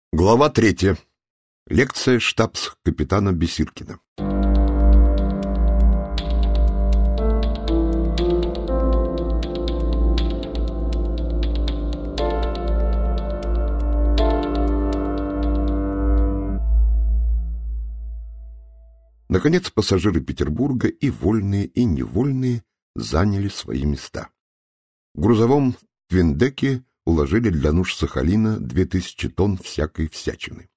Глава 3. Лекция штабс-капитана Бесиркина. Наконец пассажиры Петербурга, и вольные, и невольные, заняли свои места. В грузовом твиндеке уложили для нужд Сахалина 2000 тонн всякой всячины.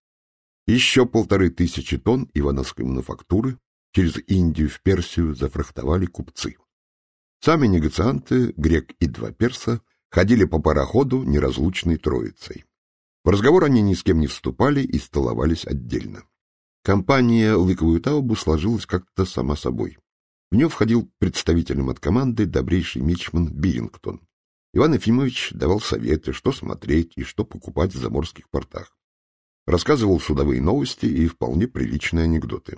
Еще 1500 тонн ивановской мануфактуры через Индию в Персию зафрахтовали купцы. Сами негацианты, грек и два перса, ходили по пароходу неразлучной троицей. В разговор они ни с кем не вступали и столовались отдельно. Компания «Лыковую Таубу» сложилась как-то сама собой. В нее входил представителем от команды добрейший мичман Бирингтон. Иван Ефимович давал советы, что смотреть и что покупать в заморских портах. Рассказывал судовые новости и вполне приличные анекдоты.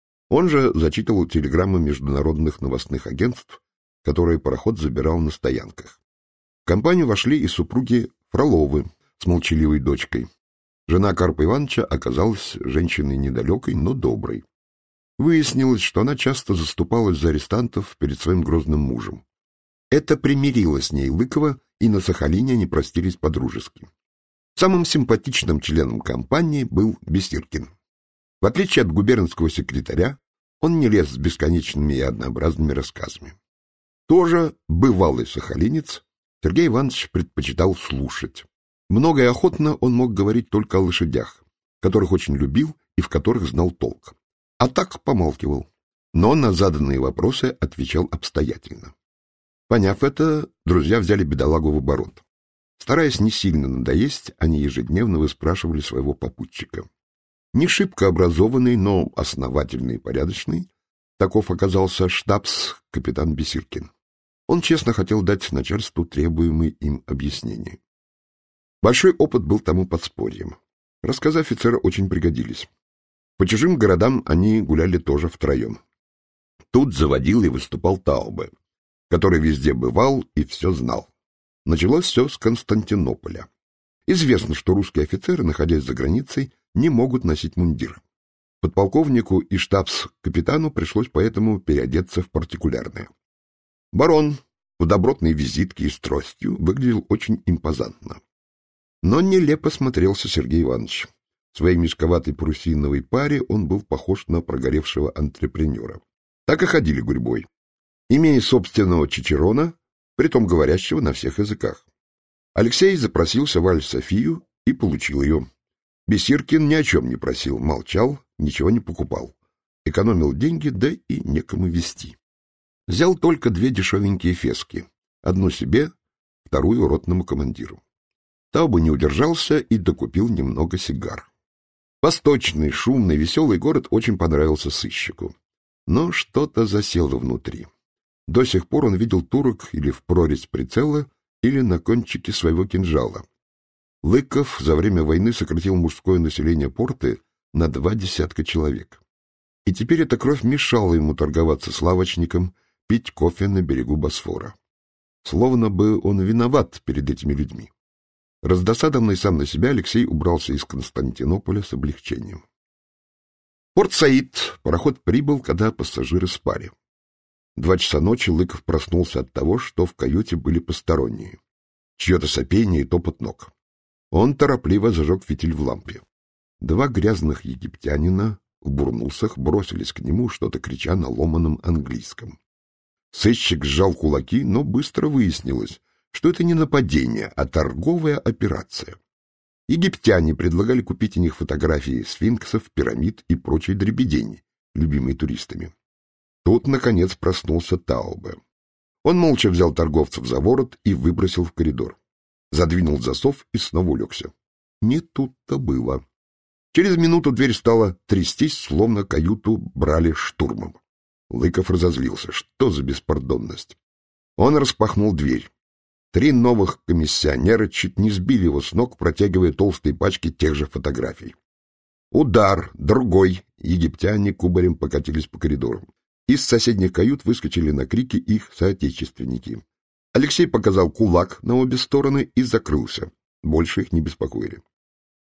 Он же зачитывал телеграммы международных новостных агентств, которые пароход забирал на стоянках. В компанию вошли и супруги Фроловы с молчаливой дочкой. Жена Карпа Ивановича оказалась женщиной недалекой, но доброй. Выяснилось, что она часто заступалась за арестантов перед своим грозным мужем. Это примирило с ней Лыкова, и на Сахалине они простились по-дружески. Самым симпатичным членом компании был Бесиркин. В отличие от губернского секретаря, он не лез с бесконечными и однообразными рассказами. Тоже бывалый сахалинец, Сергей Иванович предпочитал слушать. Много и охотно он мог говорить только о лошадях, которых очень любил и в которых знал толк. А так помалкивал, но на заданные вопросы отвечал обстоятельно. Поняв это, друзья взяли бедолагу в оборот. Стараясь не сильно надоесть, они ежедневно выспрашивали своего попутчика. Не шибко образованный, но основательный и порядочный, таков оказался штабс-капитан Бесиркин. Он честно хотел дать начальству требуемые им объяснения. Большой опыт был тому подспорьем. Рассказы офицера очень пригодились. По чужим городам они гуляли тоже втроем. Тут заводил и выступал Таубе, который везде бывал и все знал. Началось все с Константинополя. Известно, что русские офицеры, находясь за границей, не могут носить мундир. Подполковнику и штабс-капитану пришлось поэтому переодеться в партикулярное. Барон в добротной визитке и с тростью выглядел очень импозантно. Но нелепо смотрелся Сергей Иванович. В своей мешковатой парусиновой паре он был похож на прогоревшего антрепренера. Так и ходили гурьбой, имея собственного чичерона, притом говорящего на всех языках. Алексей запросился в Аль-Софию и получил ее. Бесиркин ни о чем не просил, молчал, ничего не покупал. Экономил деньги, да и некому везти. Взял только 2 дешевенькие фески, одну себе, вторую ротному командиру. Таубе не удержался и докупил немного сигар. Восточный, шумный, веселый город очень понравился сыщику. Но что-то засело внутри. До сих пор он видел турок или в прорезь прицела, или на кончике своего кинжала. Лыков за время войны сократил мужское население порты на 20 человек. И теперь эта кровь мешала ему торговаться с лавочником, пить кофе на берегу Босфора. Словно бы он виноват перед этими людьми. Раздосадованный сам на себя, Алексей убрался из Константинополя с облегчением. Порт-Саид пароход прибыл, когда пассажиры спали. 2 часа ночи Лыков проснулся от того, что в каюте были посторонние. Чье-то сопение и топот ног. Он торопливо зажег фитиль в лампе. 2 грязных египтянина в бурнусах бросились к нему, что-то крича на ломаном английском. Сыщик сжал кулаки, но быстро выяснилось, что это не нападение, а торговая операция. Египтяне предлагали купить у них фотографии сфинксов, пирамид и прочей дребедени, любимой туристами. Тут, наконец, проснулся Таубе. Он молча взял торговцев за ворот и выбросил в коридор. Задвинул засов и снова улегся. Не тут-то было. Через минуту дверь стала трястись, словно каюту брали штурмом. Лыков разозлился. Что за беспардонность? Он распахнул дверь. 3 новых комиссионера чуть не сбили его с ног, протягивая толстые пачки тех же фотографий. Удар, другой. Египтяне кубарем покатились по коридору. Из соседних кают выскочили на крики их соотечественники. Алексей показал кулак на обе стороны и закрылся. Больше их не беспокоили.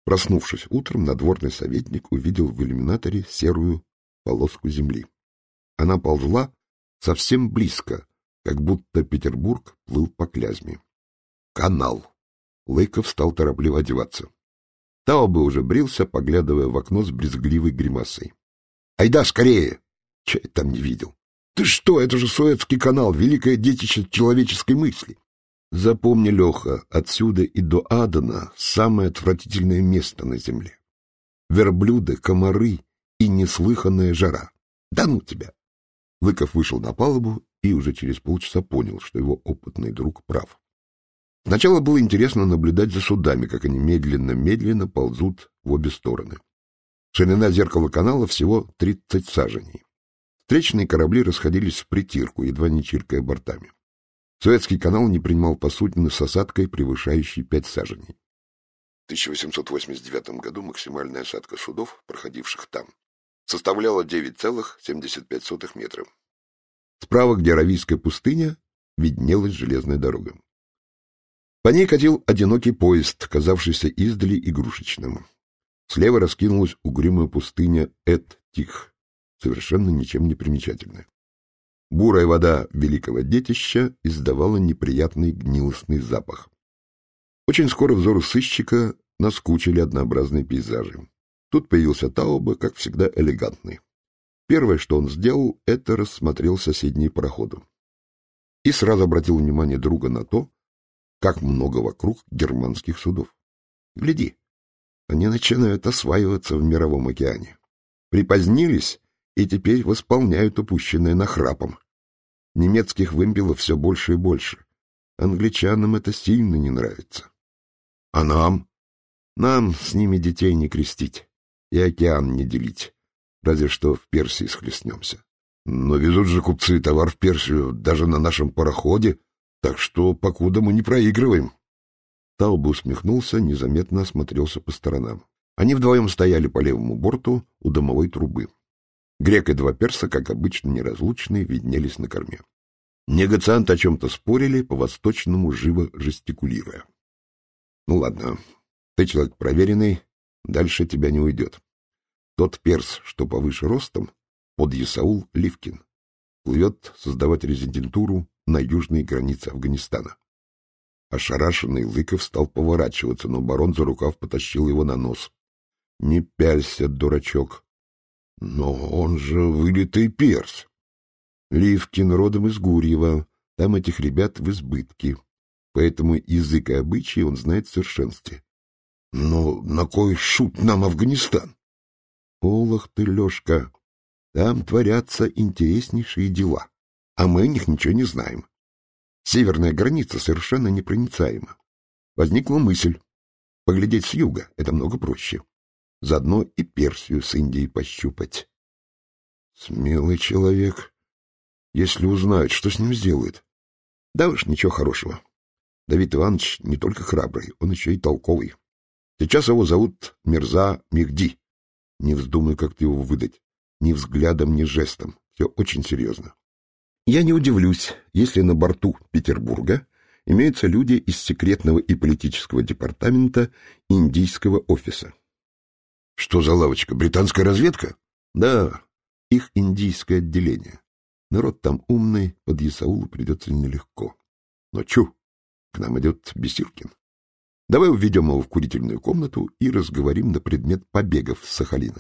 Проснувшись утром, надворный советник увидел в иллюминаторе серую полоску земли. Она ползла совсем близко, как будто Петербург плыл по Клязьме. Канал. Лыков стал торопливо одеваться. Таубе уже брился, поглядывая в окно с брезгливой гримасой. — Айда, скорее! Чай там не видел. Ты что, это же Суэцкий канал, великое детище человеческой мысли. Запомни, Леха, отсюда и до Адена самое отвратительное место на земле. Верблюды, комары и неслыханная жара. Да ну тебя! Лыков вышел на палубу и уже через полчаса понял, что его опытный друг прав. Сначала было интересно наблюдать за судами, как они медленно-медленно ползут в обе стороны. Ширина зеркала канала всего 30 саженей. Встречные корабли расходились в притирку, едва не чиркая бортами. Суэцкий канал не принимал посудины с осадкой, превышающей 5 саженей. В 1889 году максимальная осадка судов, проходивших там, составляла 9,75 метра. Справа, где Аравийская пустыня, виднелась железная дорога. По ней катил одинокий поезд, казавшийся издали игрушечным. Слева раскинулась угрюмая пустыня Эт-Тих, совершенно ничем не примечательная. Бурая вода великого детища издавала неприятный гнилостный запах. Очень скоро взору сыщика наскучили однообразные пейзажи. Тут появился Таубе, как всегда, элегантный. Первое, что он сделал, это рассмотрел соседние пароходы. И сразу обратил внимание друга на то, как много вокруг германских судов. Гляди, они начинают осваиваться в мировом океане. Припозднились и теперь восполняют упущенное нахрапом. Немецких вымпелов все больше и больше. Англичанам это сильно не нравится. А нам? Нам с ними детей не крестить и океан не делить, разве что в Персии схлестнемся. Но везут же купцы товар в Персию даже на нашем пароходе, так что покуда мы не проигрываем. Таубе усмехнулся, незаметно осмотрелся по сторонам. Они вдвоем стояли по левому борту у дымовой трубы. Грек и два перса, как обычно неразлучные, виднелись на корме. Негацианты о чем-то спорили, по-восточному живо жестикулируя. — Ну ладно, ты человек проверенный, дальше тебя не уйдет. Тот перс, что повыше ростом, подъясаул Ливкин, плывет создавать резидентуру на южной границе Афганистана. Ошарашенный Лыков стал поворачиваться, но барон за рукав потащил его на нос. — Не пялься, дурачок. — Но он же вылитый перс. Ливкин родом из Гурьева, там этих ребят в избытке, поэтому язык и обычаи он знает в совершенстве. — Но на кой шут нам Афганистан? — Олах ты, Лешка, там творятся интереснейшие дела, а мы о них ничего не знаем. Северная граница совершенно непроницаема. Возникла мысль поглядеть с юга, это много проще. Заодно и Персию с Индией пощупать. Смелый человек. Если узнают, что с ним сделают? Да уж, ничего хорошего. Давид Иванович не только храбрый, он еще и толковый. Сейчас его зовут Мирза Мехди. Не вздумай как-то его выдать. Ни взглядом, ни жестом. Все очень серьезно. Я не удивлюсь, если на борту Петербурга имеются люди из секретного и политического департамента индийского офиса. Что за лавочка? Британская разведка? Да, их индийское отделение. Народ там умный, под Исаулу придется нелегко. Но чу, к нам идет Бесиркин. Давай уведем его в курительную комнату и разговорим на предмет побегов с Сахалина.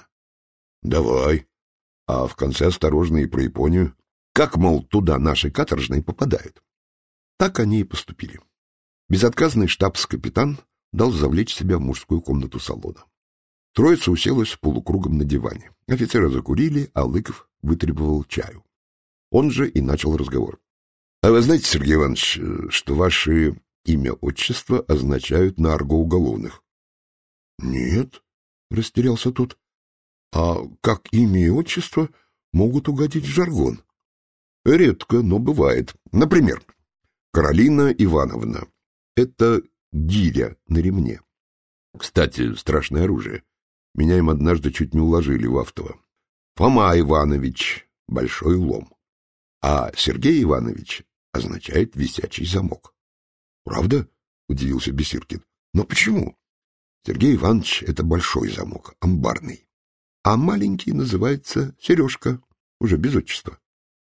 Давай. А в конце осторожно и про Японию. Как, мол, туда наши каторжные попадают? Так они и поступили. Безотказный штабс-капитан дал завлечь себя в мужскую комнату салона. Троица уселась полукругом на диване. Офицеры закурили, а Лыков вытребовал чаю. Он же и начал разговор. — А вы знаете, Сергей Иванович, что ваши имя-отчество означают на арго уголовных? — Нет, — растерялся тот. — А как имя и отчество могут угодить в жаргон? — Редко, но бывает. Например, Каролина Ивановна. Это гиря на ремне. Кстати, страшное оружие. Меня им однажды чуть не уложили в Автово. Фома Иванович — большой лом. А Сергей Иванович означает висячий замок. — Правда? — удивился Бесиркин. — Но почему? Сергей Иванович — это большой замок, амбарный. А маленький называется Сережка, уже без отчества.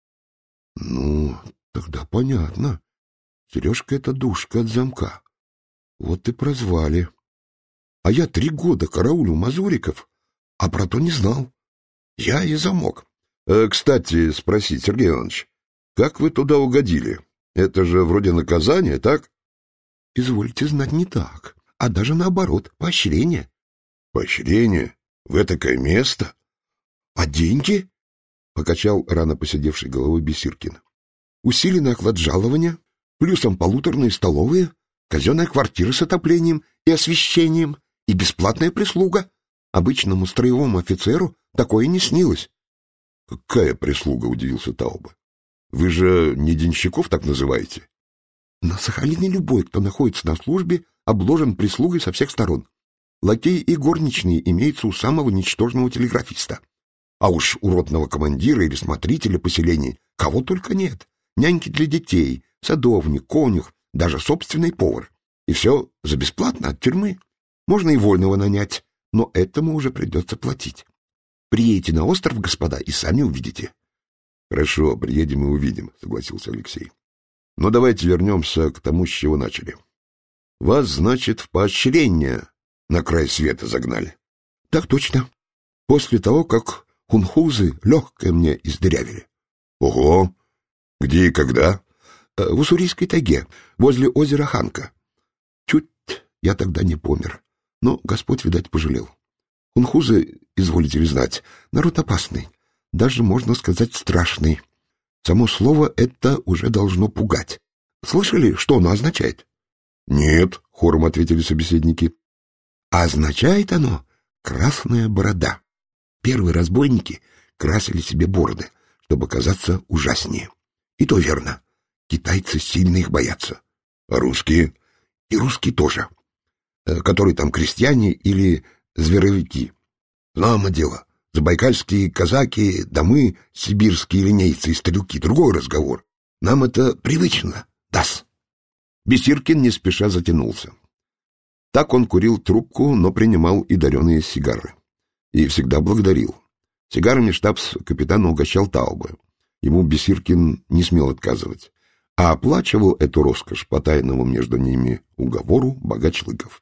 Ну, тогда понятно. Сережка — это душка от замка. Вот и прозвали. А я 3 года караулю мазуриков, а про то не знал. Я и замок. Кстати, спросить, Сергей Иванович, как вы туда угодили? Это же вроде наказание, так? Извольте знать, не так, а даже наоборот, поощрение. Поощрение? В этакое место? А деньги? Покачал рано посидевшей головой Бесиркин. Усиленный оклад жалования, плюсом полуторные столовые, казенная квартира с отоплением и освещением, и бесплатная прислуга. Обычному строевому офицеру такое не снилось. — Какая прислуга? — удивился Тауба. — Вы же не денщиков так называете? — На Сахалине любой, кто находится на службе, обложен прислугой со всех сторон. Лакеи и горничные имеются у самого ничтожного телеграфиста. А уж у ротного командира или смотрителя поселений кого только нет. Няньки для детей, садовник, конюх, даже собственный повар. И все за бесплатно от тюрьмы. Можно и вольного нанять, но этому уже придется платить. Приедете на остров, господа, и сами увидите. — Хорошо, приедем и увидим, — согласился Алексей. — Но давайте вернемся к тому, с чего начали. Вас, значит, в поощрение на край света загнали. — Так точно. После того, как хунхузы легкое мне издырявили. — Ого! Где и когда? — В Уссурийской тайге, возле озера Ханка. Чуть я тогда не помер, но Господь, видать, пожалел. Хунхузы, изволите ли знать, народ опасный, даже, можно сказать, страшный. Само слово это уже должно пугать. Слышали, что оно означает? — Нет, — хором ответили собеседники. — А означает оно «красная борода». Первые разбойники красили себе бороды, чтобы казаться ужаснее. И то верно. Китайцы сильно их боятся. А русские? И русские тоже. Которые там крестьяне или зверовики. Знамо дело. Забайкальские казаки, да мы, сибирские линейцы и стрелки. Другой разговор. Нам это привычно. Да-с. Бесиркин не спеша затянулся. Так он курил трубку, но принимал и дареные сигары. И всегда благодарил. Сигарами штабс-капитана угощал Таубе. Ему Бесиркин не смел отказывать. А оплачивал эту роскошь по тайному между ними уговору богач Лыков.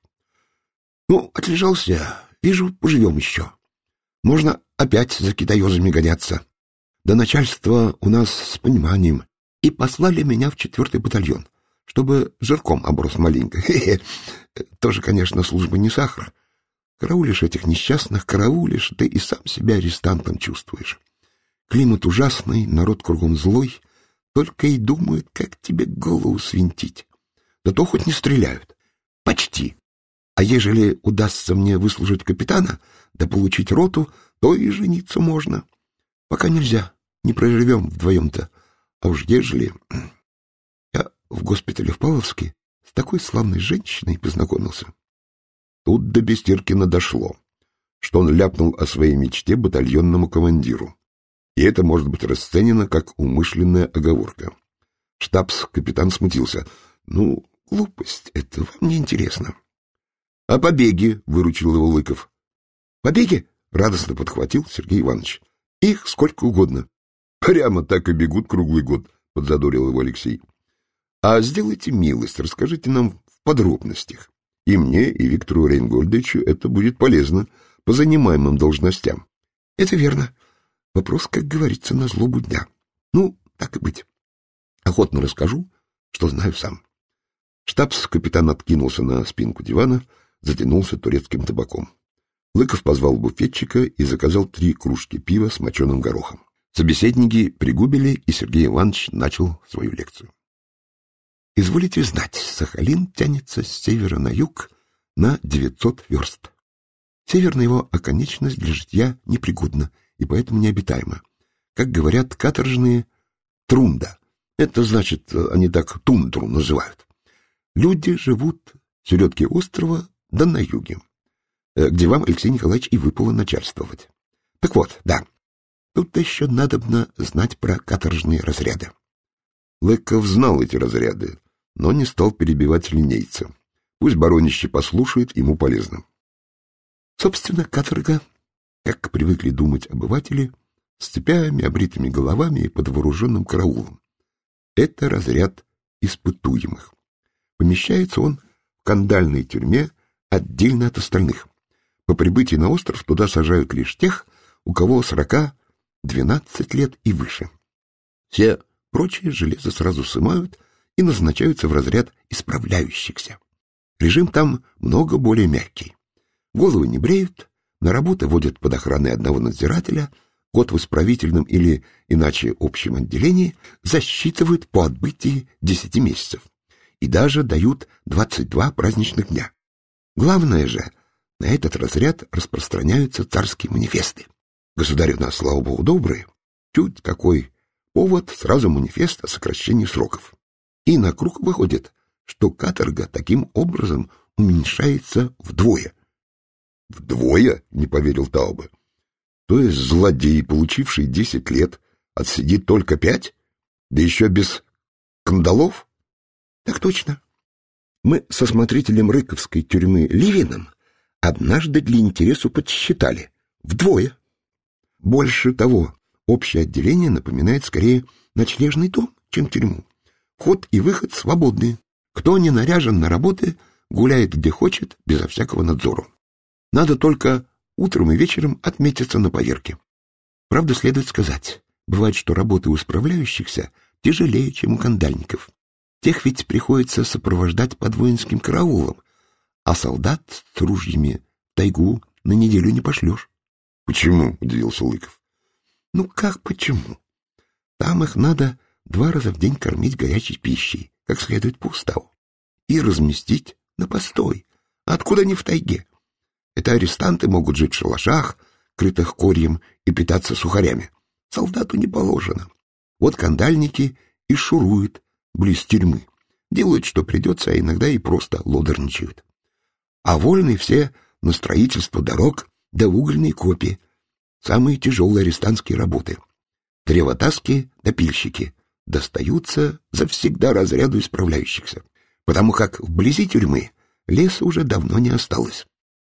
Ну, отлежался. Вижу, поживем еще. Можно опять за китаёзами гоняться. Да начальство у нас с пониманием. И послали меня в 4-й батальон, чтобы жирком оброс маленько. Хе-хе. Тоже, конечно, служба не сахар. Караулишь этих несчастных, караулишь, да и сам себя арестантом чувствуешь. Климат ужасный, народ кругом злой, только и думают, как тебе голову свинтить. Зато хоть не стреляют. Почти. А ежели удастся мне выслужить капитана, да получить роту, то и жениться можно. Пока нельзя, не проживем вдвоем-то. А уж ежели... Я в госпитале в Павловске с такой славной женщиной познакомился. Тут до Бесиркина дошло, что он ляпнул о своей мечте батальонному командиру. И это может быть расценено как умышленная оговорка. Штабс-капитан смутился. Ну, глупость, это вам не интересно. — А побеги? — выручил его Лыков. — Побеги? — радостно подхватил Сергей Иванович. — Их сколько угодно. — Прямо так и бегут круглый год, — подзадорил его Алексей. — А сделайте милость, расскажите нам в подробностях. И мне, и Виктору Рейнгольдовичу это будет полезно по занимаемым должностям. — Это верно. Вопрос, как говорится, на злобу дня. Ну, так и быть. Охотно расскажу, что знаю сам. Штабс-капитан откинулся на спинку дивана, затянулся турецким табаком. Лыков позвал буфетчика и заказал 3 кружки пива с моченым горохом. Собеседники пригубили, и Сергей Иванович начал свою лекцию. Изволите знать, Сахалин тянется с севера на юг на 900 верст. Северная его оконечность для житья непригодна и поэтому необитаема. Как говорят каторжные, трунда. Это значит, они так тундру называют. Люди живут в середке острова да на юге, где вам, Алексей Николаевич, и выпало начальствовать. Так вот, да, тут еще надобно знать про каторжные разряды. Лыков знал эти разряды, но не стал перебивать линейца. Пусть баронище послушает, ему полезно. Собственно, каторга, как привыкли думать обыватели, с цепями, обритыми головами и под вооруженным караулом. Это разряд испытуемых. Помещается он в кандальной тюрьме отдельно от остальных. По прибытии на остров туда сажают лишь тех, у кого 12 лет и выше. Все прочие железо сразу сымают и назначаются в разряд исправляющихся. Режим там много более мягкий. Головы не бреют, на работы водят под охраной одного надзирателя, год в исправительном или иначе общем отделении засчитывают по отбытии 10 месяцев и даже дают 22 праздничных дня. Главное же, на этот разряд распространяются царские манифесты. Государь у нас, слава богу, добрый. Чуть какой повод, сразу манифест о сокращении сроков. И на круг выходит, что каторга таким образом уменьшается вдвое. «Вдвое?» — не поверил Таубе. «То есть злодей, получивший 10 лет, отсидит только 5? Да еще без кандалов?» «Так точно. Мы со смотрителем Рыковской тюрьмы Ливиным однажды для интересу подсчитали. Вдвое. Больше того, общее отделение напоминает скорее ночлежный дом, чем тюрьму. Вход и выход свободные. Кто не наряжен на работы, гуляет где хочет, безо всякого надзора. Надо только утром и вечером отметиться на поверке. Правда, следует сказать, бывает, что работы у справляющихся тяжелее, чем у кандальников. Тех ведь приходится сопровождать под воинским караулом, а солдат с ружьями в тайгу на неделю не пошлешь. — Почему? — удивился Лыков. — Ну как почему? Там их надо 2 раза в день кормить горячей пищей, как следует по уставу, и разместить на постой. А откуда они в тайге? Это арестанты могут жить в шалашах, крытых корьем, и питаться сухарями. Солдату не положено. Вот кандальники и шуруют близ тюрьмы. Делают, что придется, а иногда и просто лодорничают. А вольные все на строительство дорог да в угольные копи. Самые тяжелые арестантские работы. Древотаски да пильщики достаются завсегда разряду исправляющихся, потому как вблизи тюрьмы леса уже давно не осталось.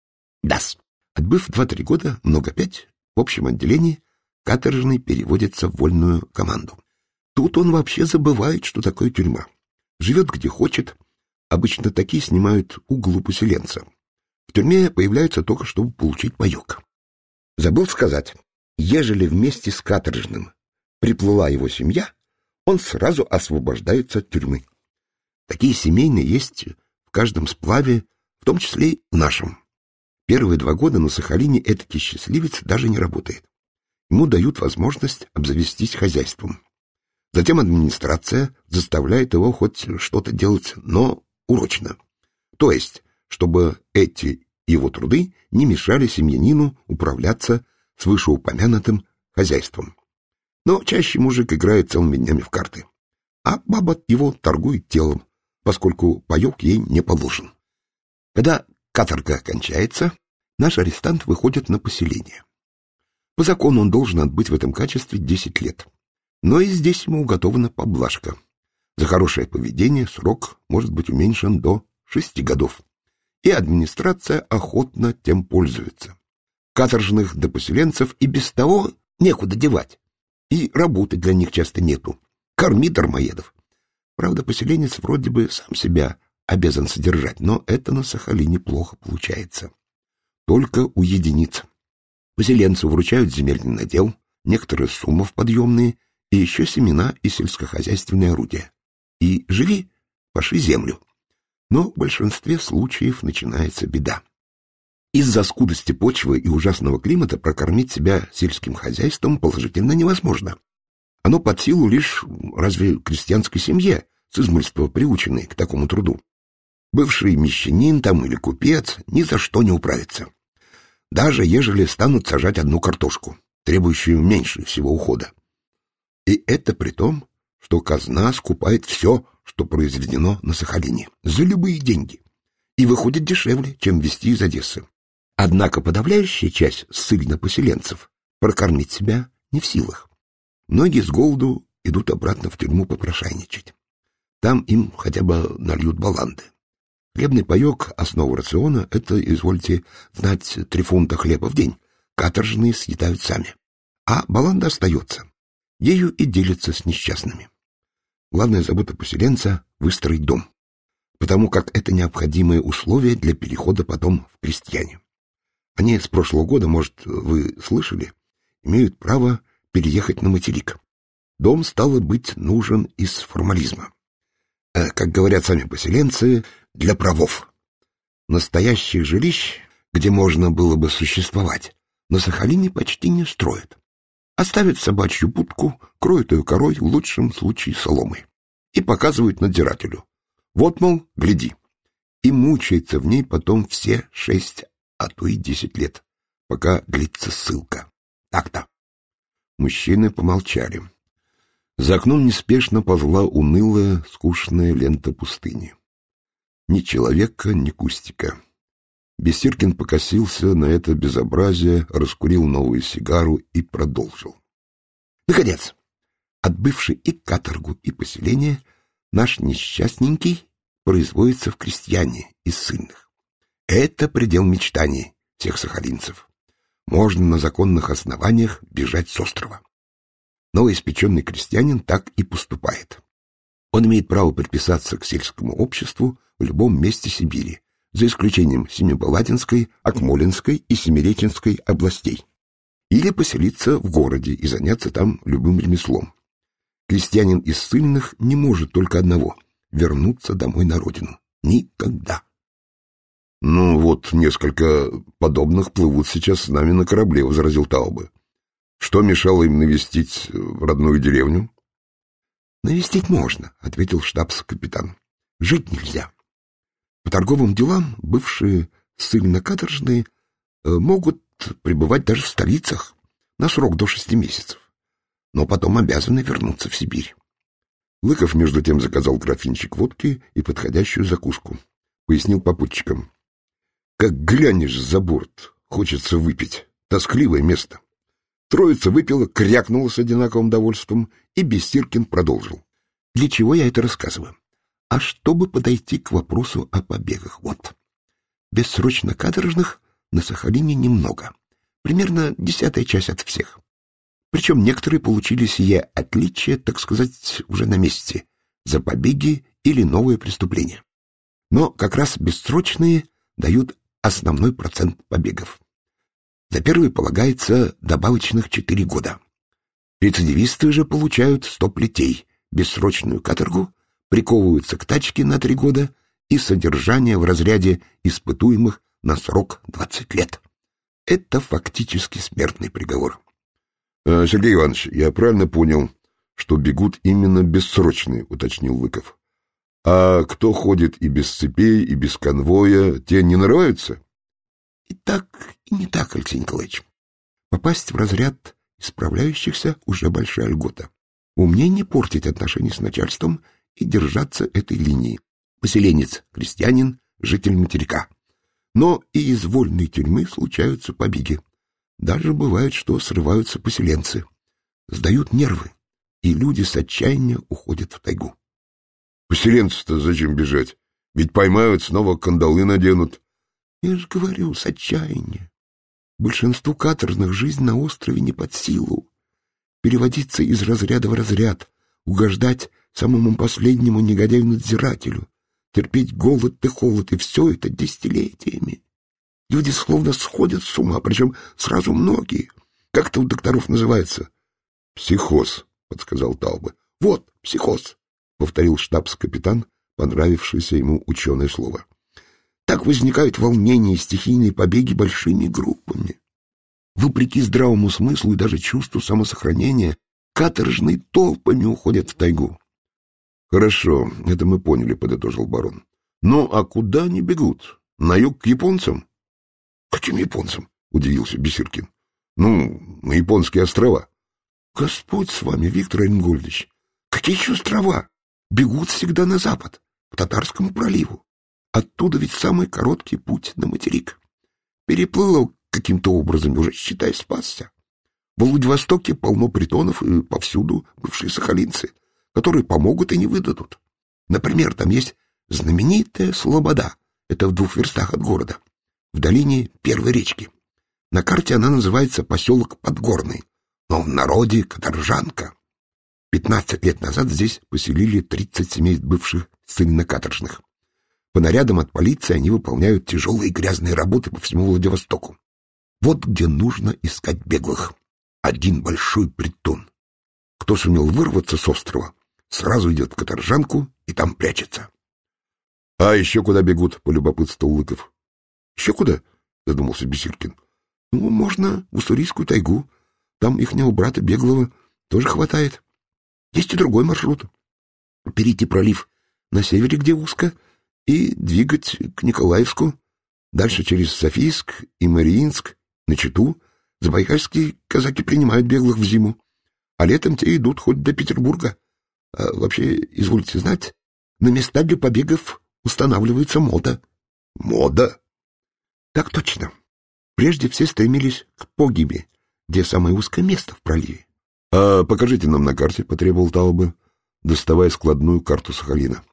Да-с. Отбыв 2-3 года, много 5, в общем отделении каторжный переводится в вольную команду. Тут он вообще забывает, что такое тюрьма. Живет где хочет. Обычно такие снимают угол у поселенца. В тюрьме появляются только, чтобы получить паёк. Забыл сказать, ежели вместе с каторжным приплыла его семья, он сразу освобождается от тюрьмы. Такие семейные есть в каждом сплаве, в том числе и в нашем. Первые 2 года на Сахалине этакий счастливец даже не работает. Ему дают возможность обзавестись хозяйством. Затем администрация заставляет его хоть что-то делать, но урочно. То есть, чтобы эти его труды не мешали семьянину управляться с вышеупомянутым хозяйством. Но чаще мужик играет целыми днями в карты, а баба его торгует телом, поскольку паёк ей не положен. Когда каторга кончается, наш арестант выходит на поселение. По закону он должен отбыть в этом качестве 10 лет. Но и здесь ему уготована поблажка. За хорошее поведение срок может быть уменьшен до 6 годов. И администрация охотно тем пользуется. Каторжных до поселенцев и без того некуда девать. И работы для них часто нету. Корми дармоедов. Правда, поселенец вроде бы сам себя обязан содержать, но это на Сахалине плохо получается. Только у единиц. Поселенцу вручают земельный надел, некоторые суммы подъемные и еще семена и сельскохозяйственные орудия. И живи, паши землю. Но в большинстве случаев начинается беда. Из-за скудости почвы и ужасного климата прокормить себя сельским хозяйством положительно невозможно. Оно под силу лишь разве крестьянской семье, с измольства приученной к такому труду. Бывший мещанин там или купец ни за что не управится. Даже ежели станут сажать одну картошку, требующую меньше всего ухода. И это при том, что казна скупает все, что произведено на Сахалине, за любые деньги, и выходит дешевле, чем везти из Одессы. Однако подавляющая часть ссыльно-поселенцев прокормить себя не в силах. Многие с голоду идут обратно в тюрьму попрошайничать. Там им хотя бы нальют баланды. Хлебный паек, основа рациона, это, извольте знать, 3 фунта хлеба в день. Каторжные съедают сами. А баланда остается. Ею и делится с несчастными. Главная забота поселенца — выстроить дом, потому как это необходимое условие для перехода потом в крестьяне. Они с прошлого года, может, вы слышали, имеют право переехать на материк. Дом, стало быть, нужен из формализма. Как говорят сами поселенцы, для правов. Настоящих жилищ, где можно было бы существовать, на Сахалине почти не строят. Оставят собачью будку, кроют ее корой, в лучшем случае соломой, и показывают надзирателю. Вот, мол, гляди. И мучается в ней потом все 6, а то и 10 лет, пока длится ссылка. Так-то. Мужчины помолчали. За окном неспешно ползла унылая, скучная лента пустыни. Ни человека, ни кустика. Бессиркин покосился на это безобразие, раскурил новую сигару и продолжил. Наконец, отбывший и каторгу, и поселение, наш несчастненький производится в крестьяне из ссыльных. Это предел мечтаний всех сахалинцев. Можно на законных основаниях бежать с острова. Новоиспеченный крестьянин так и поступает. Он имеет право приписаться к сельскому обществу в любом месте Сибири, за исключением Семипалатинской, Акмолинской и Семиреченской областей, или поселиться в городе и заняться там любым ремеслом. Крестьянин из ссыльных не может только одного — вернуться домой на родину. Никогда. Ну вот, несколько подобных плывут сейчас с нами на корабле, — возразил Таубе. Что мешало им навестить родную деревню? Навестить можно, — ответил штабс-капитан. Жить нельзя. По торговым делам бывшие ссыльно-каторжные могут пребывать даже в столицах на срок до 6 месяцев, но потом обязаны вернуться в Сибирь. Лыков между тем заказал графинчик водки и подходящую закуску. Пояснил попутчикам. Как глянешь за борт, хочется выпить. Тоскливое место. Троица выпила, крякнула с одинаковым довольством, и Бессиркин продолжил. Для чего я это рассказываю? А чтобы подойти к вопросу о побегах. Вот. Бессрочно каторжных на Сахалине немного. Примерно 10-я часть от всех. Причем некоторые получили сие отличие, так сказать, уже на месте, за побеги или новые преступления. Но как раз бессрочные дают основной процент побегов. За первый полагается добавочных 4 года. Рецидивисты же получают 100 плетей, бессрочную каторгу, приковываются к тачке на 3 года и содержание в разряде испытуемых на срок 20 лет. Это фактически смертный приговор. Сергей Иванович, я правильно понял, что бегут именно бессрочные, уточнил Лыков. А кто ходит и без цепей, и без конвоя, те не нарываются? И так, и не так, Алексей Николаевич. Попасть в разряд исправляющихся уже большая льгота. Умнее не портить отношения с начальством и держаться этой линии. Поселенец, крестьянин, житель материка. Но и из вольной тюрьмы случаются побеги. Даже бывает, что срываются поселенцы. Сдают нервы, и люди с отчаяния уходят в тайгу. Поселенцы-то зачем бежать? Ведь поймают, снова кандалы наденут. Я же говорю, с отчаяния. Большинству каторжных жизнь на острове не под силу. Переводиться из разряда в разряд, угождать самому последнему негодяю-надзирателю, терпеть голод и холод, и все это десятилетиями. Люди словно сходят с ума, причем сразу многие. Как это у докторов называется? Психоз, подсказал Таубе. Вот, психоз, повторил штабс-капитан, понравившееся ему ученое слово. Так возникают волнения и стихийные побеги большими группами. Вопреки здравому смыслу и даже чувству самосохранения, каторжные толпами уходят в тайгу. — Хорошо, это мы поняли, — подытожил барон. — Ну, а куда они бегут? На юг к японцам? — Каким японцам? — удивился Бессиркин. — Ну, на японские острова. — Господь с вами, Виктор Ингольдович. Какие еще острова? Бегут всегда на запад, к Татарскому проливу. Оттуда ведь самый короткий путь на материк. Переплыл каким-то образом, уже, считай, спасся. В Владивостоке полно притонов и повсюду бывшие сахалинцы, которые помогут и не выдадут. Например, там есть знаменитая Слобода, Это в 2 верстах от города, в долине первой речки. На карте она называется поселок Подгорный, но в народе Каторжанка. 15 лет назад здесь поселили 30 семейств бывших ссыльно-каторжных. По нарядам от полиции они выполняют тяжелые грязные работы по всему Владивостоку. Вот где нужно искать беглых. Один большой притон. Кто сумел вырваться с острова, сразу идет в Каторжанку и там прячется. — А еще куда бегут? — полюбопытствовал Лыков. — Еще куда? — задумался Бесилькин. — Ну, можно в Уссурийскую тайгу. Там ихнего брата беглого тоже хватает. Есть и другой маршрут. Перейти пролив на севере, где узко, и двигать к Николаевску. Дальше через Софийск и Мариинск на Читу. Забайкальские казаки принимают беглых в зиму, а летом те идут хоть до Петербурга. А вообще, извольте знать, на места для побегов устанавливается мода. Мода? Так точно. Прежде все стремились к погиби, где самое узкое место в проливе. — А покажите нам на карте, — потребовал Таубе, доставая складную карту Сахалина.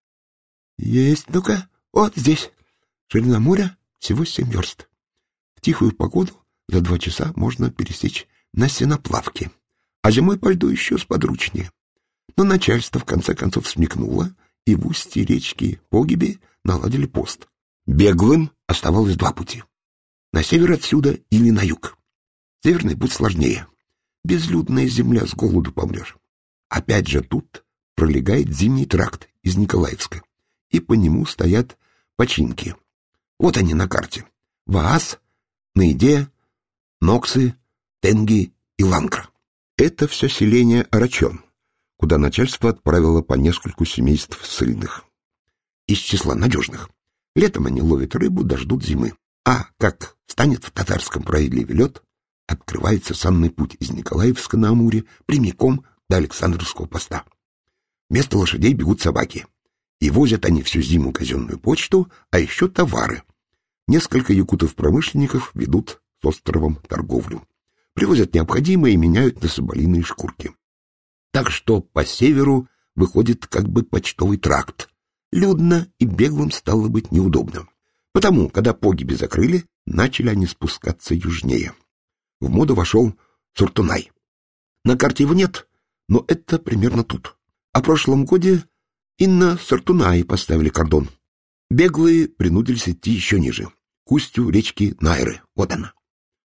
— Есть, ну-ка, вот здесь. Ширина моря всего 7 верст. В тихую погоду за 2 часа можно пересечь на сеноплавке, а зимой по льду еще сподручнее. Но начальство в конце концов смекнуло, и в устье речки Погиби наладили пост. Беглым оставалось 2 пути. На север отсюда или на юг. Северный путь сложнее. Безлюдная земля, с голоду помрешь. Опять же тут пролегает зимний тракт из Николаевска, и по нему стоят починки. Вот они на карте. Ваас, Наидея, Ноксы, Тенги и Ланкра. Это все селение Арачон, куда начальство отправило по нескольку семейств ссыльных. Из числа надежных. Летом они ловят рыбу, дождут зимы. А как станет в татарском проливе лед, открывается санный путь из Николаевска на Амуре прямиком до Александровского поста. Вместо лошадей бегут собаки. И возят они всю зиму казенную почту, а еще товары. Несколько якутов-промышленников ведут с островом торговлю. Привозят необходимое и меняют на соболиные шкурки. Так что по северу выходит как бы почтовый тракт. Людно и беглым стало быть неудобно. Потому, когда погиби закрыли, начали они спускаться южнее. В моду вошел Суртунай. На карте его нет, но это примерно тут. А в прошлом годе и на Суртунае поставили кордон. Беглые принудились идти еще ниже, к устью речки Найры. Вот она.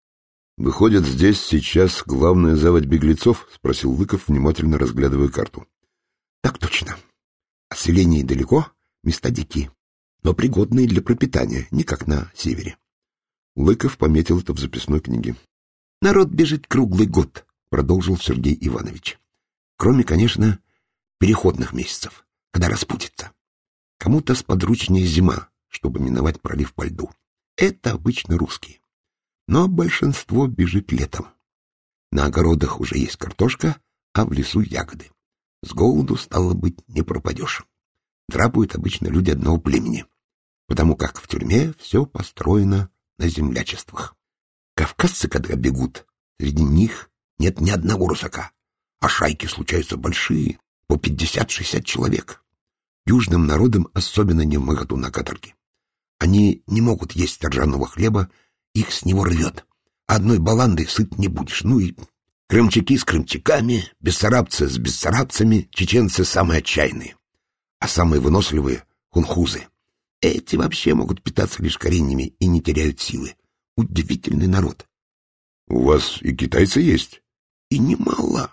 — Выходит, здесь сейчас главная заводь беглецов? — спросил Лыков, внимательно разглядывая карту. — Так точно. От селения далеко, места дикие, но пригодные для пропитания, не как на севере. Лыков пометил это в записной книге. — Народ бежит круглый год, — продолжил Сергей Иванович. — Кроме, конечно, переходных месяцев, когда распутится. Кому-то сподручнее зима, чтобы миновать пролив по льду. Это обычно русские. Но большинство бежит летом. На огородах уже есть картошка, а в лесу ягоды. С голоду, стало быть, не пропадешь. Драпают обычно люди одного племени, потому как в тюрьме все построено на землячествах. Кавказцы, когда бегут, среди них нет ни одного русака, а шайки случаются большие, по 50-60 человек. Южным народам особенно не в моготу на каторге. Они не могут есть ржаного хлеба, их с него рвет. Одной баландой сыт не будешь. Ну и крымчаки с крымчаками, бессарабцы с бессарабцами, чеченцы самые отчаянные. А самые выносливые — хунхузы. Эти вообще могут питаться лишь кореньями и не теряют силы. Удивительный народ. — У вас и китайцы есть? — И немало.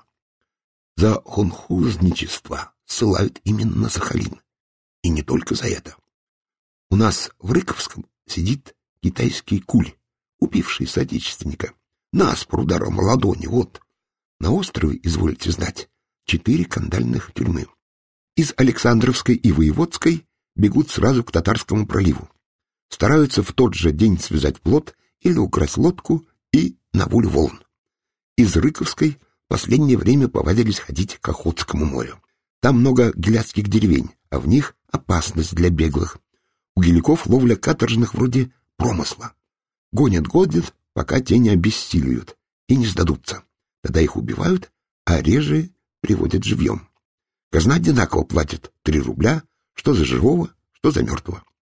За хунхузничество ссылают именно на Сахалин. И не только за это. У нас в Рыковском сидит китайский куль, убивший соотечественника. Наспор ударом в ладони, вот. На острове, изволите знать, 4 кандальных тюрьмы. Из Александровской и Воеводской бегут сразу к Татарскому проливу. Стараются в тот же день связать плот или украсть лодку и на волю волн. Из Рыковской в последнее время повадились ходить к Охотскому морю. Там много геляцких деревень, а в них опасность для беглых. У геликов ловля каторжных вроде промысла. Гонят, пока те не обессилиют и не сдадутся. Тогда их убивают, а реже приводят живьем. Казна одинаково платит 3 рубля, что за живого, что за мертвого.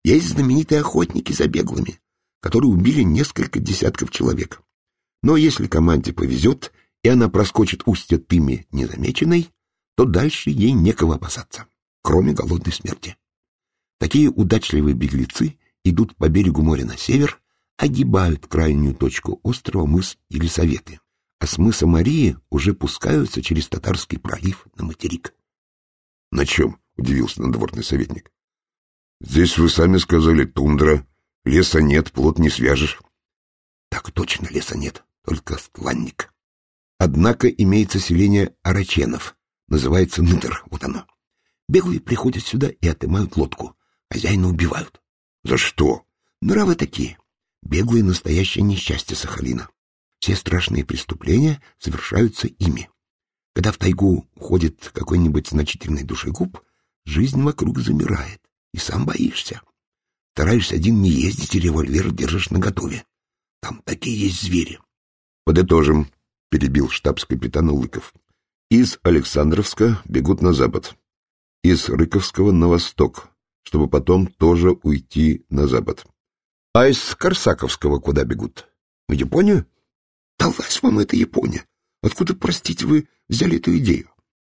Есть знаменитые охотники за беглыми, которые убили несколько десятков человек. Но если команде повезет, и она проскочит устье Тыми незамеченной, то дальше ей некого опасаться, кроме голодной смерти. Такие удачливые беглецы идут по берегу моря на север, огибают крайнюю точку острова мыс Елисаветы, а с мыса Марии уже пускаются через Татарский пролив на материк. — На чем? — удивился надворный советник. — Здесь вы сами сказали тундра, леса нет, плот не свяжешь. — Так точно, леса нет, только стланник. Однако имеется селение араченов, называется Нытер, вот оно. Беглые приходят сюда и отымают лодку, хозяина убивают. — За что? — Нравы такие. Беглые — настоящее несчастье Сахалина. Все страшные преступления совершаются ими. Когда в тайгу уходит какой-нибудь значительный душегуб, жизнь вокруг замирает, и сам боишься. Стараешься один не ездить, и револьвер держишь наготове. Там такие есть звери. — Подытожим, — перебил штабс-капитан Лыков. Из Александровска бегут на запад, из Рыковского на восток, чтобы потом тоже уйти на запад. А из Корсаковского куда бегут? В Японию? Далась вам эта Япония. Откуда, простите, вы взяли эту идею?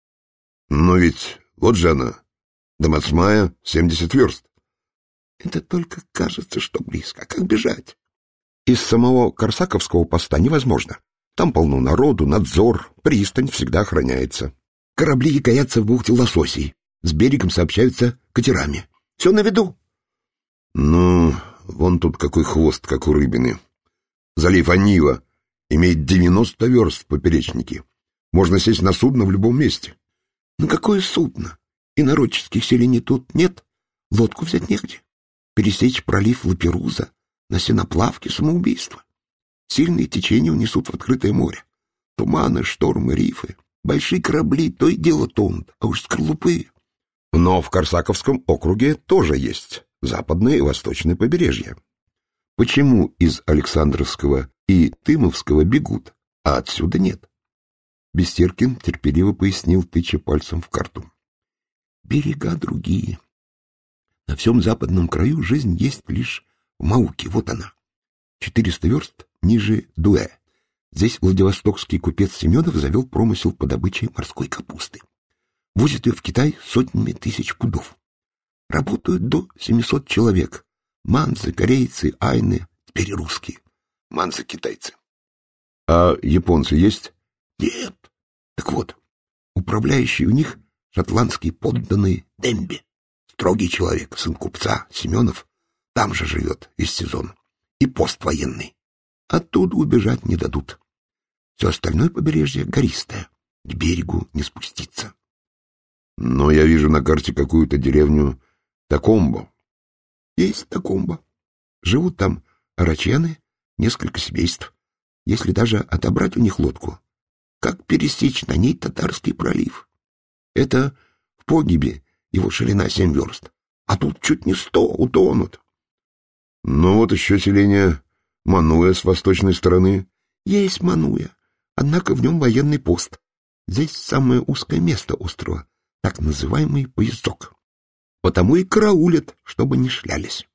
Но ведь вот же она, до Мацмая 70 верст. Это только кажется, что близко. Как бежать? Из самого Корсаковского поста невозможно. Там полно народу, надзор, пристань всегда охраняется. Корабли гаятся в бухте Лососей, с берегом сообщаются катерами. Все на виду. Ну, вон тут какой хвост, как у рыбины. Залив Анива имеет 90 верст в поперечнике. Можно сесть на судно в любом месте. Ну какое судно? Инородческих селений тут нет. Лодку взять негде. Пересечь пролив Лаперуза на сеноплавке — самоубийство. Сильные течения унесут в открытое море. Туманы, штормы, рифы. Большие корабли то и дело тонут, а уж скорлупы. Но в Корсаковском округе тоже есть западное и восточное побережье. Почему из Александровского и Тымовского бегут, а отсюда нет? Бестеркин терпеливо пояснил, тыча пальцем в карту. Берега другие. На всем западном краю жизнь есть лишь в Мауке, вот она. 400 верст ниже Дуэ. Здесь владивостокский купец Семенов завел промысел по добыче морской капусты. Возит ее в Китай сотнями тысяч пудов. Работают до 700 человек. Манзы, корейцы, айны, теперь русские. Манзы — китайцы. А японцы есть? Нет. Так вот, управляющий у них шотландский подданный Демби. Строгий человек, сын купца, Семенов. Там же живет весь сезон. И пост военный. Оттуда убежать не дадут. Все остальное побережье гористое. К берегу не спуститься. Но я вижу на карте какую-то деревню Такомбо. Есть Такомбо. Живут там арачены, несколько семейств. Если даже отобрать у них лодку, как пересечь на ней Татарский пролив? Это в погибе его ширина 7 верст, а тут чуть не 100 утонут. Ну вот еще селение Мануя с восточной стороны. Есть Мануя, однако в нем военный пост. Здесь самое узкое место острова, так называемый поясок. Потому и караулят, чтобы не шлялись.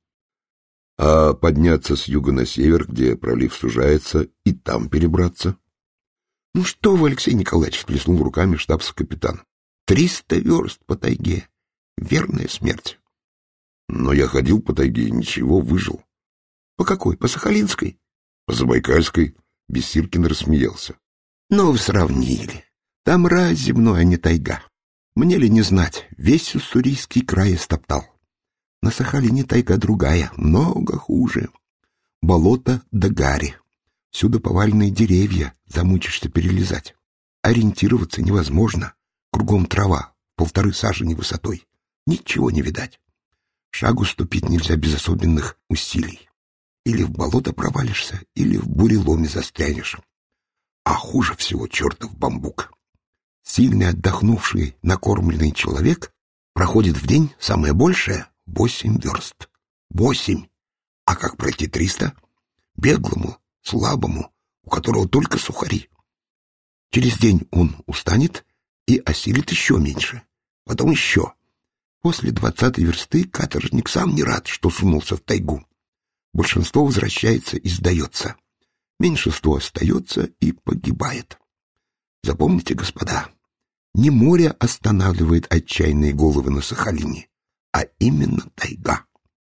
А подняться с юга на север, где пролив сужается, и там перебраться? Ну что вы, Алексей Николаевич, всплеснул руками штабс-капитан. 300 верст по тайге. Верная смерть. Но я ходил по тайге и ничего, выжил. По какой? По Сахалинской? По Забайкальской. Бессиркин рассмеялся. Ну, вы сравнили. Там рай земной, а не тайга. Мне ли не знать, весь Уссурийский край истоптал. На Сахалине тайга другая, много хуже. Болото да гари. Всюду поваленные деревья, замучишься перелезать. Ориентироваться невозможно. Кругом трава, 1,5 сажени высотой. Ничего не видать. Шагу ступить нельзя без особенных усилий. Или в болото провалишься, или в буреломе застрянешь. А хуже всего чертов бамбук. Сильный отдохнувший, накормленный человек проходит в день самое большее 8 верст. 8. А как пройти 300? Беглому, слабому, у которого только сухари. Через день он устанет и осилит еще меньше. Потом еще. После 20-й версты каторжник сам не рад, что сунулся в тайгу. Большинство возвращается и сдается. Меньшинство остается и погибает. Запомните, господа, не море останавливает отчаянные головы на Сахалине, а именно тайга.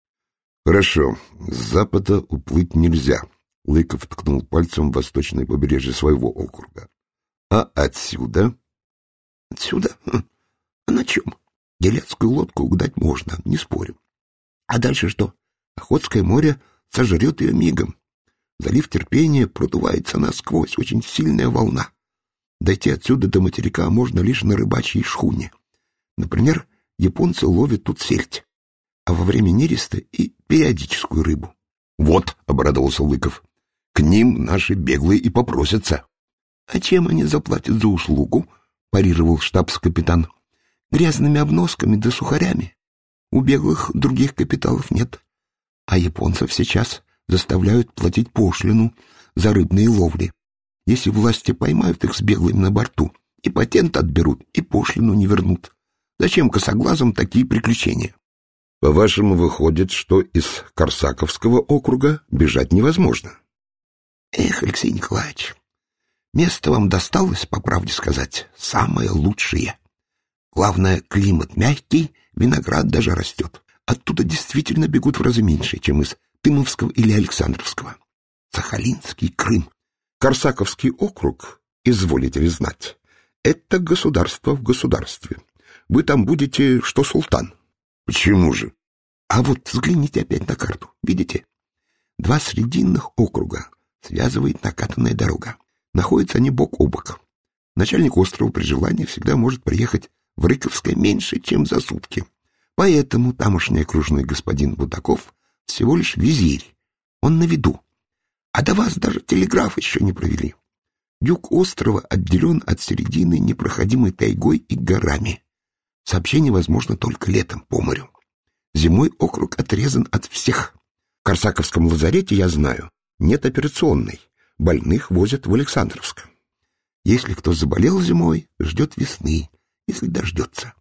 Хорошо, с запада уплыть нельзя. Лыков ткнул пальцем в восточное побережье своего округа. А отсюда? Отсюда? А на чем? Делецкую лодку угнать можно, не спорю. А дальше что? Охотское море сожрет ее мигом. Залив Терпения продувается насквозь, очень сильная волна. Дойти отсюда до материка можно лишь на рыбачьей шхуне. Например, японцы ловят тут сельдь, а во время нереста и периодическую рыбу. Вот, — обрадовался Лыков, — к ним наши беглые и попросятся. — А чем они заплатят за услугу? — парировал штабс-капитан. — Грязными обносками да сухарями. У беглых других капиталов нет. А японцев сейчас заставляют платить пошлину за рыбные ловли. Если власти поймают их с беглыми на борту, и патент отберут, и пошлину не вернут. Зачем косоглазым такие приключения? По-вашему, выходит, что из Корсаковского округа бежать невозможно? Эх, Алексей Николаевич, место вам досталось, по правде сказать, самое лучшее. Главное, климат мягкий, виноград даже растет. Оттуда действительно бегут в разы меньше, чем из Тымовского или Александровского. Сахалинский Крым. Корсаковский округ, изволите ли знать, это государство в государстве. Вы там будете, что султан. Почему же? А вот взгляните опять на карту. Видите? 2 срединных округа связывает накатанная дорога. Находятся они бок о бок. Начальник острова при желании всегда может приехать в Рыковское меньше, чем за сутки. Поэтому тамошний окружной господин Бутаков всего лишь визирь. Он на виду. А до вас даже телеграф еще не провели. Юг острова отделен от середины непроходимой тайгой и горами. Сообщение возможно только летом по морю. Зимой округ отрезан от всех. В Корсаковском лазарете, я знаю, нет операционной. Больных возят в Александровск. Если кто заболел зимой, ждет весны, если дождется.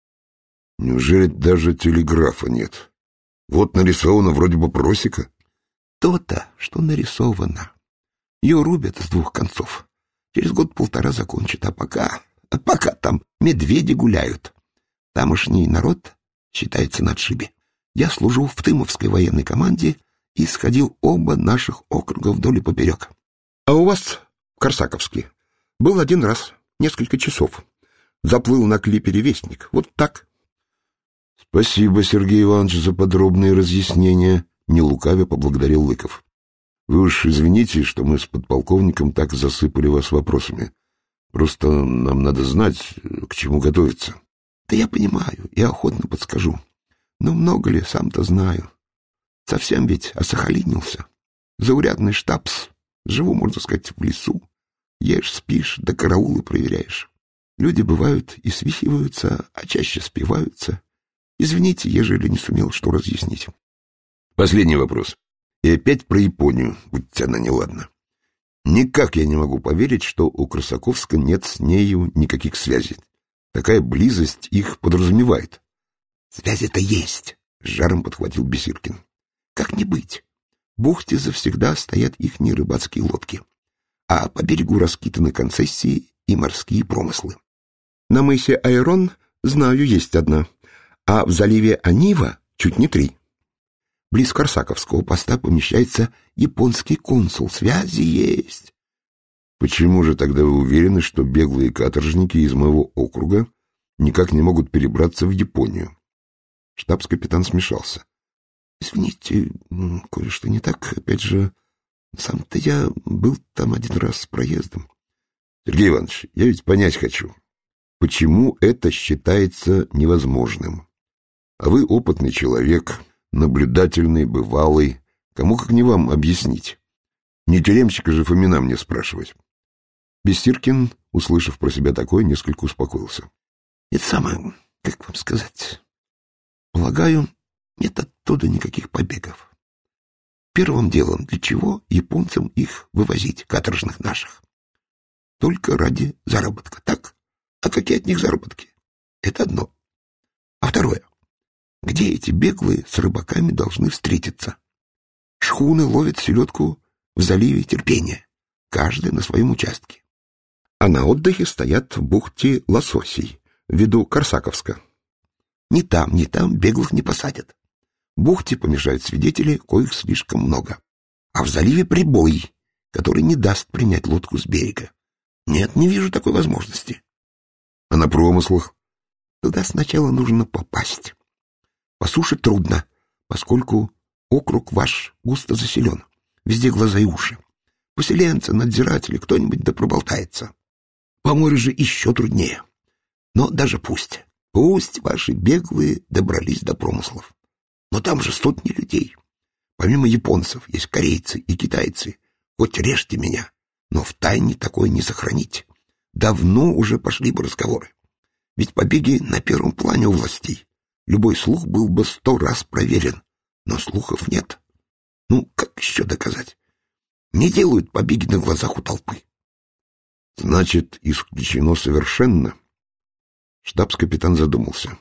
Неужели даже телеграфа нет? Вот нарисовано вроде бы просека. То-то, что нарисовано. Ее рубят с 2 концов. Через год-полтора закончат, а пока там медведи гуляют. Тамошний народ считается на отшибе. Я служу в Тымовской военной команде и сходил оба наших округа вдоль и поперек. А у вас в Корсаковске был один раз, несколько часов. Заплыл на клипере «Вестник». Вот так. Спасибо, Сергей Иванович, за подробные разъяснения. Не лукавя поблагодарил Лыков. Вы уж извините, что мы с подполковником так засыпали вас вопросами. Просто нам надо знать, к чему готовиться. Да я понимаю и охотно подскажу. Но много ли, сам-то знаю. Совсем ведь осахалинился. Заурядный штабс. Живу, можно сказать, в лесу. Ешь, спишь, да караулы проверяешь. Люди бывают и свихиваются, а чаще спиваются. Извините, ежели не сумел что разъяснить. Последний вопрос. И опять про Японию, будь она неладна. Никак я не могу поверить, что у Корсаковска нет с нею никаких связей. Такая близость их подразумевает. Связи-то есть, — с жаром подхватил Бесиркин. Как не быть? В бухте завсегда стоят ихние рыбацкие лодки, а по берегу раскиданы концессии и морские промыслы. На мысе Айрон, знаю, есть одна, а в заливе Анива чуть не 3. Близ Корсаковского поста помещается японский консул. Связи есть. Почему же тогда вы уверены, что беглые каторжники из моего округа никак не могут перебраться в Японию? Штабс-капитан смешался. Извините, кое-что не так. Опять же, сам-то я был там один раз с проездом. Сергей Иванович, я ведь понять хочу, почему это считается невозможным? А вы опытный человек, наблюдательный, бывалый. Кому, как не вам, объяснить? Не тюремщика же Фомина мне спрашивать. Бесиркин, услышав про себя такое, несколько успокоился. Это самое, как вам сказать, полагаю, нет оттуда никаких побегов. Первым делом, для чего японцам их вывозить, каторжных наших? Только ради заработка, так? А какие от них заработки? Это одно. А второе. где эти беглые с рыбаками должны встретиться. Шхуны ловят селедку в заливе Терпения, каждый на своем участке. А на отдыхе стоят в бухте Лососей, в виду Корсаковска. Ни там, ни там беглых не посадят. В бухте помешают свидетели, коих слишком много. А в заливе прибой, который не даст принять лодку с берега. Нет, не вижу такой возможности. А на промыслах? Туда сначала нужно попасть. По суше трудно, поскольку округ ваш густо заселен. Везде глаза и уши. Поселенцы, надзиратели, кто-нибудь да проболтается. По морю же еще труднее. Но даже пусть ваши беглые добрались до промыслов. Но там же сотни людей. Помимо японцев есть корейцы и китайцы. Хоть режьте меня, но в тайне такое не сохранить. Давно уже пошли бы разговоры. Ведь побеги на первом плане у властей. Любой слух был бы 100 раз проверен, но слухов нет. Ну, как еще доказать? Не делают побеги на глазах у толпы. Значит, исключено совершенно. Штабс-капитан задумался.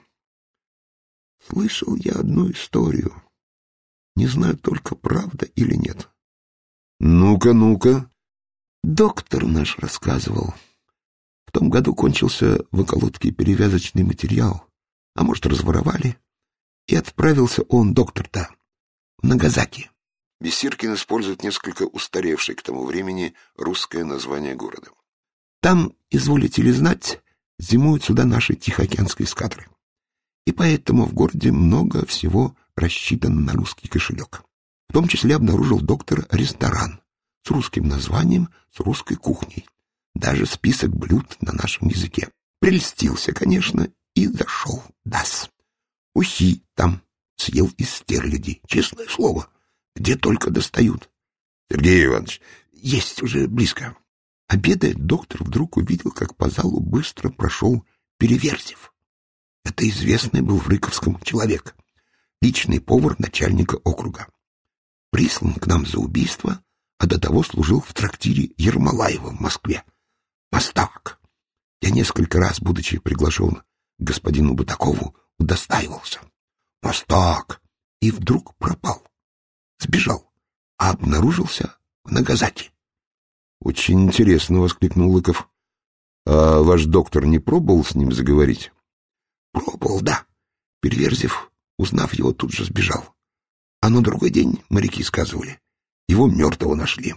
Слышал я одну историю. Не знаю только, правда или нет. Ну-ка, ну-ка. Доктор наш рассказывал. В том году кончился в околотке перевязочный материал, а может, разворовали, и отправился он, доктор-то, в Нагасаки. Бессиркин использует несколько устаревшее к тому времени русское название города. Там, изволите ли знать, зимуют сюда наши тихоокеанские эскадры. И поэтому в городе много всего рассчитано на русский кошелек. В том числе обнаружил доктор ресторан с русским названием, с русской кухней. Даже список блюд на нашем языке. Прельстился, конечно, и зашел. Дас. Ухи там съел из стерляди. Честное слово. Где только достают. Сергей Иванович, есть уже близко. Обедая, доктор вдруг увидел, как по залу быстро прошел Переверзев. Это известный был в Рыковском человек. Личный повар начальника округа. Прислан к нам за убийство, а до того служил в трактире Ермолаева в Москве. Мастак. Я несколько раз, будучи приглашен к господину Бутакову, удостаивался. Мастак. И вдруг пропал. Сбежал, а обнаружился в Нагасаки. — Очень интересно, — воскликнул Лыков. — А ваш доктор не пробовал с ним заговорить? — Пробовал, да. Переверзев, узнав его, тут же сбежал. А на другой день, моряки сказывали, его мертвого нашли.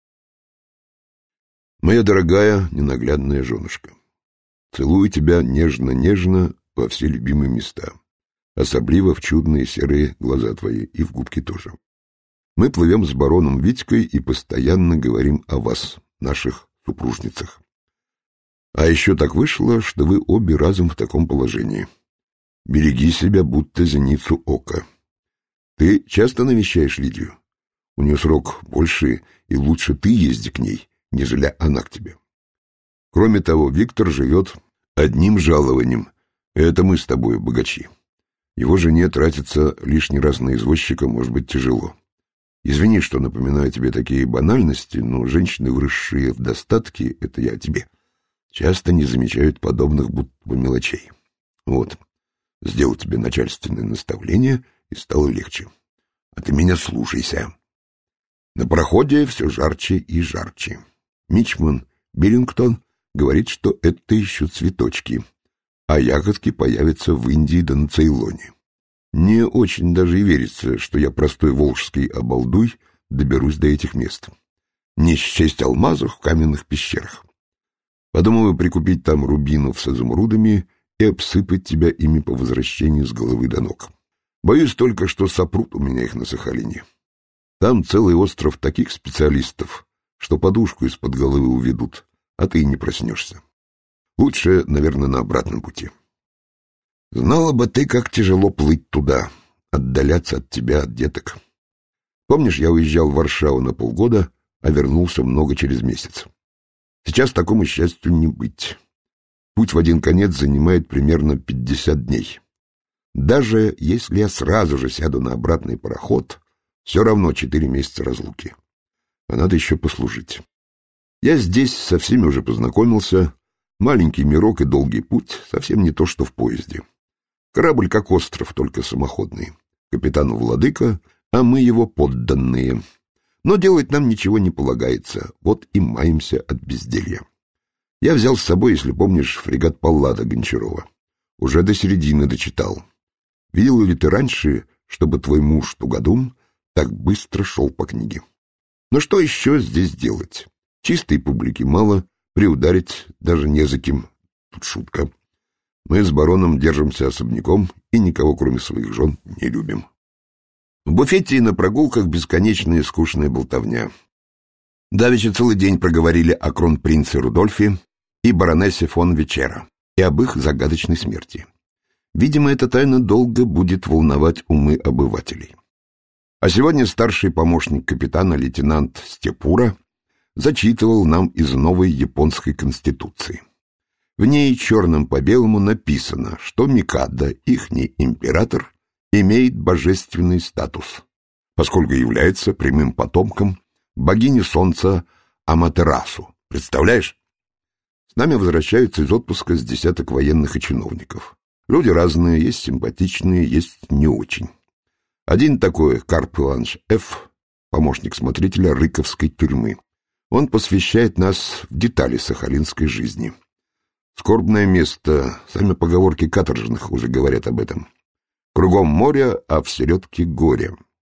Моя дорогая ненаглядная женушка, целую тебя нежно-нежно во все любимые места, особливо в чудные серые глаза твои и в губки тоже. Мы плывем с бароном Витькой и постоянно говорим о вас, наших супружницах. А еще так вышло, что вы обе разом в таком положении. Береги себя, будто зеницу ока. Ты часто навещаешь Лидию? У нее срок больше, и лучше ты езди к ней, нежели она к тебе. Кроме того, Виктор живет одним жалованием. Это мы с тобой, богачи. Его жене тратиться лишний раз на извозчика может быть тяжело. Извини, что напоминаю тебе такие банальности, но женщины, выросшие в достатке, это я тебе, часто не замечают подобных будто бы мелочей. Вот, сделал тебе начальственное наставление, и стало легче. А ты меня слушайся. На пароходе все жарче и жарче. Мичман Биллингтон говорит, что это еще цветочки, а ягодки появятся в Индии да на Цейлоне. Не очень даже и верится, что я простой волжский обалдуй доберусь до этих мест. Не счесть алмазов в каменных пещерах. Подумываю прикупить там рубинов с изумрудами и обсыпать тебя ими по возвращении с головы до ног. Боюсь только, что сопрут у меня их на Сахалине. Там целый остров таких специалистов, что подушку из-под головы уведут, а ты и не проснешься. Лучше, наверное, на обратном пути. Знала бы ты, как тяжело плыть туда, отдаляться от тебя, от деток. Помнишь, я уезжал в Варшаву на полгода, а вернулся много через месяц. Сейчас такому счастью не быть. Путь в один конец занимает примерно 50 дней. Даже если я сразу же сяду на обратный пароход, все равно 4 месяца разлуки. А надо еще послужить. Я здесь со всеми уже познакомился. Маленький мирок и долгий путь, совсем не то, что в поезде. Корабль как остров, только самоходный. Капитан владыка, а мы его подданные. Но делать нам ничего не полагается, вот и маемся от безделья. Я взял с собой, если помнишь, фрегат Паллада Гончарова. Уже до середины дочитал. Видел ли ты раньше, чтобы твой муж Тугодум так быстро шел по книге? Но что еще здесь делать? Чистой публики мало, приударить даже не за кем. Тут шутка. Мы с бароном держимся особняком и никого, кроме своих жен, не любим. В буфете и на прогулках бесконечная скучная болтовня. Давеча целый день проговорили о кронпринце Рудольфе и баронессе фон Вечера и об их загадочной смерти. Видимо, эта тайна долго будет волновать умы обывателей. А сегодня старший помощник капитана, лейтенант Степура, зачитывал нам из новой японской конституции. В ней черным по белому написано, что Микадо, ихний император, имеет божественный статус, поскольку является прямым потомком богини солнца Аматерасу. Представляешь? С нами возвращаются из отпуска с десяток военных и чиновников. Люди разные, есть симпатичные, есть не очень. Один такой Карп Иванович Ф., помощник смотрителя Рыковской тюрьмы. Он посвящает нас в детали сахалинской жизни. Скорбное место, сами поговорки каторжных уже говорят об этом. Кругом море, а в середке горе.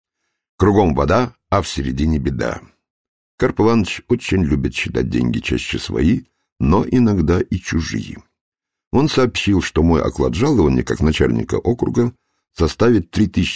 Кругом вода, а в середине беда. Карп Иванович очень любит считать деньги, чаще свои, но иногда и чужие. Он сообщил, что мой оклад жалования как начальника округа составит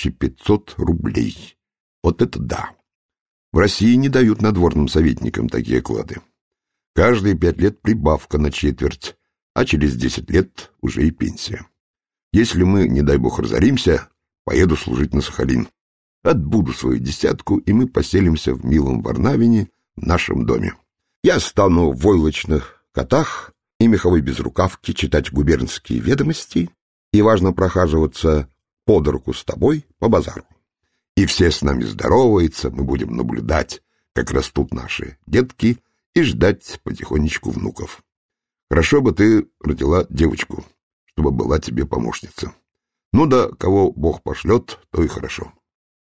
3500 рублей. Вот это да! В России не дают надворным советникам такие оклады. Каждые 5 лет прибавка на четверть, а через 10 лет уже и пенсия. Если мы, не дай бог, разоримся, поеду служить на Сахалин. Отбуду свою десятку, и мы поселимся в милом Варнавине, в нашем доме. Я стану в войлочных котах и меховой безрукавке читать губернские ведомости и, важно, прохаживаться под руку с тобой по базару. И все с нами здороваются, мы будем наблюдать, как растут наши детки, и ждать потихонечку внуков. Хорошо бы ты родила девочку, чтобы была тебе помощница. Ну да, кого Бог пошлет, то и хорошо.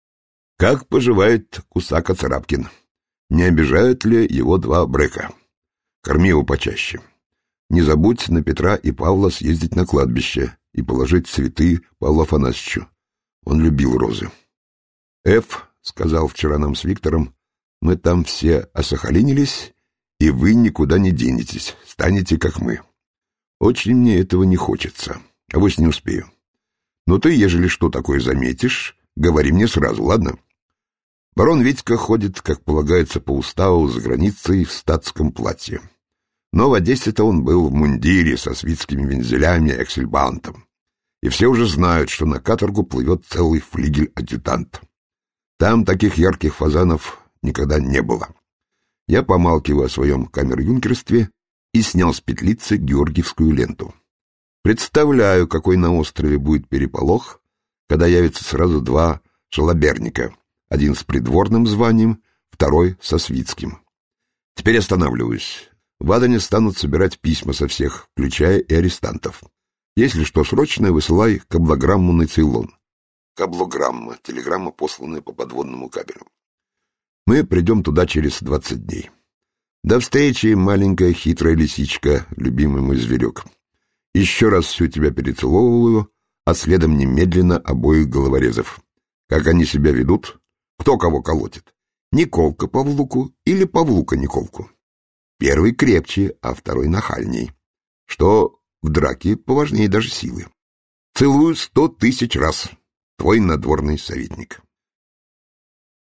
Как поживает Кусака Царапкин? Не обижают ли его 2 брека? Корми его почаще. Не забудь на Петра и Павла съездить на кладбище и положить цветы Павлу Афанасьевичу. Он любил розы. Ф. сказал вчера нам с Виктором, мы там все осахалинились, и вы никуда не денетесь, станете как мы. Очень мне этого не хочется, авось не успею. Но ты, ежели что такое заметишь, говори мне сразу, ладно? Барон Витька ходит, как полагается по уставу, за границей в статском платье. Но в Одессе-то он был в мундире со свитскими вензелями и эксельбантом. И все уже знают, что на каторгу плывет целый флигель-адъютант. Там таких ярких фазанов никогда не было. Я помалкиваю о своем камер-юнкерстве и снял с петлицы георгиевскую ленту. Представляю, какой на острове будет переполох, когда явятся сразу 2 шалоберника, один с придворным званием, второй со свитским. Теперь останавливаюсь. В Адане станут собирать письма со всех, включая и арестантов. Если что срочное, высылай каблограмму на Цейлон. Каблограмма — телеграмма, посланная по подводному кабелю. Мы придем туда через 20 дней. До встречи, маленькая хитрая лисичка, любимый мой зверек. Еще раз всю тебя перецеловываю, а следом немедленно обоих головорезов. Как они себя ведут? Кто кого колотит? Николка Павлуку или Павлука Николку? Первый крепче, а второй нахальней. Что в драке поважнее даже силы. Целую 100 000 раз. Твой надворный советник.